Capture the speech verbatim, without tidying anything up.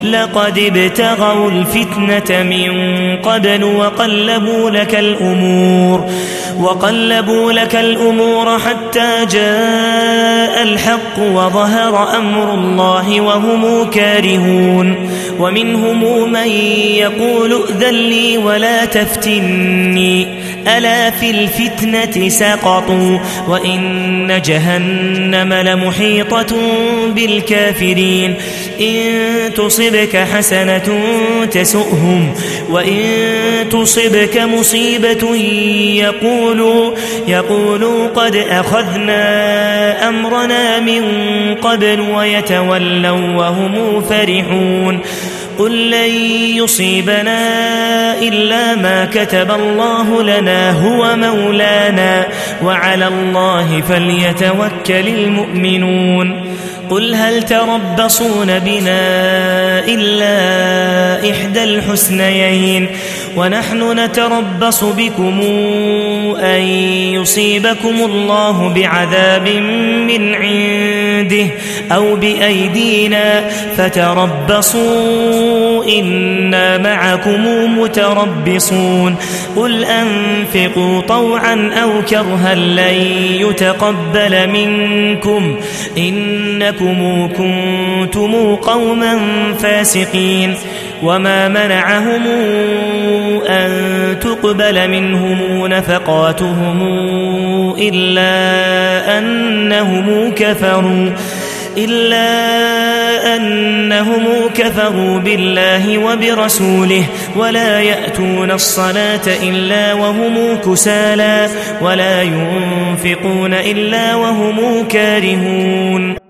لقد ابتغوا الفتنة من قبل وقلبوا لك الأمور وقلبوا لك الأمور حتى جاء الحق وظهر أمر الله وهم كارهون ومنهم من يقول ائذن لي ولا تفتني ألا في الفتنة سقطوا وإن جهنم لمحيطة بالكافرين إن تصبك حسنة تسؤهم وإن تصبك مصيبة يقولوا, يقولوا قد أخذنا أمرنا من قبل ويتولوا وهم فرحون قل لن يصيبنا إلا ما كتب الله لنا هو مولانا وعلى الله فليتوكل المؤمنون قل هل تربصون بنا إلا إحدى الحسنيين ونحن نتربص بكم أن يصيبكم الله بعذاب من عنده أو بأيدينا فتربصوا إنا معكم متربصون قل أنفقوا طوعا أو كرها لن يتقبل منكم إنكم كنتم قوما فاسقين وما منعهم أن تقبل منهم نفقاتهم إلا أنهم كفروا إلا أنهم كفروا بالله وبرسوله ولا يأتون الصلاة إلا وهم كسالى ولا ينفقون إلا وهم كارهون